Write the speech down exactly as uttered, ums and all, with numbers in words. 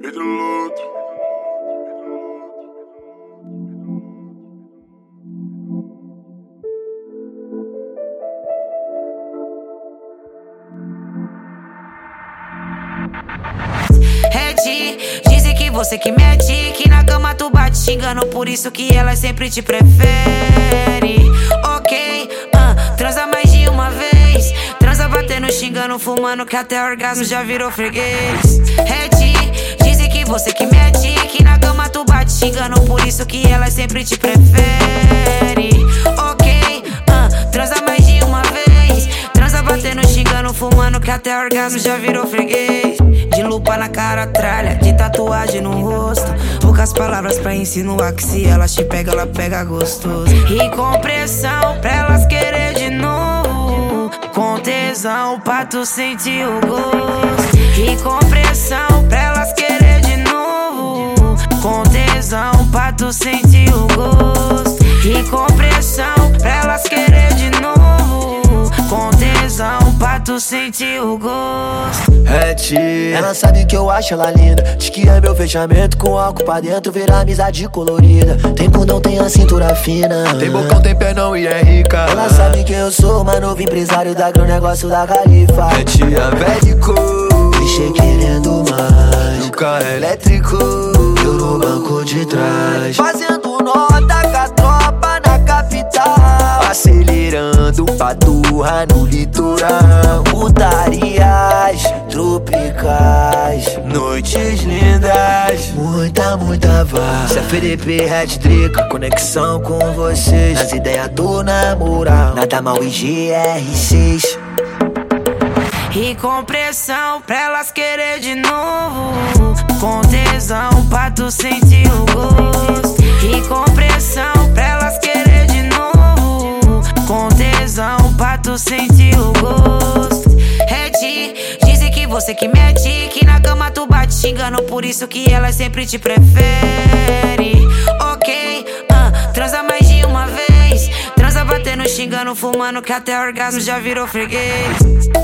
Red, dizem que você que mete, que na cama tu bate xingando, por isso que ela sempre te prefere. Ok, uh, transa mais de uma vez, transa batendo, xingando, fumando, que até orgasmo já virou freguês. Red, dizem que você que mete, que na cama tu bate xingando, por isso que ela sempre te prefere. Ok, uh, transa mais de uma vez, transa batendo, xingando, fumando, que até orgasmo já virou freguês. De lupa na cara, tralha, de tatuagem no rosto, poucas palavras pra insinuar que se ela te pega, ela pega gostoso. E com pressão pra elas querer de novo, com tesão pra tu sentir o gosto. E com pressão pra elas querer de novo, com tesão pra tu sentir o gosto. E com pressão pra elas querer de novo, com tesão pra tu sentir o gosto. Red, ela sabe que eu acho ela linda, diz que é meu fechamento, com álcool pra dentro vira amizade colorida. Tem bundão, tem a cintura fina, tem bocão, tem pernão e é rica. Ela sabe que eu sou uma novo empresário da grão negócio da Califa. É tia védico, clichê querendo mais, no carro elétrico, eu no banco de trás, fazendo nota com a tropa na capital, acelerando pra turra no litoral. Putarias tropicais, noites lindas, muita, muita vaz. C F D P, Red Drica, conexão com vocês, nas ideias do namoral, nada mal e G R seis. E com pressão pra elas querer de novo, com tesão pra tu sentir o gosto. E com pressão pra elas querer de novo, com tesão pra tu sentir o gosto. Red, dizem que você que mete, que na cama tu bate xingando, por isso que ela sempre te prefere. Ok, uh, transa mais de uma vez, transa batendo, xingando, fumando, que até orgasmo já virou freguês.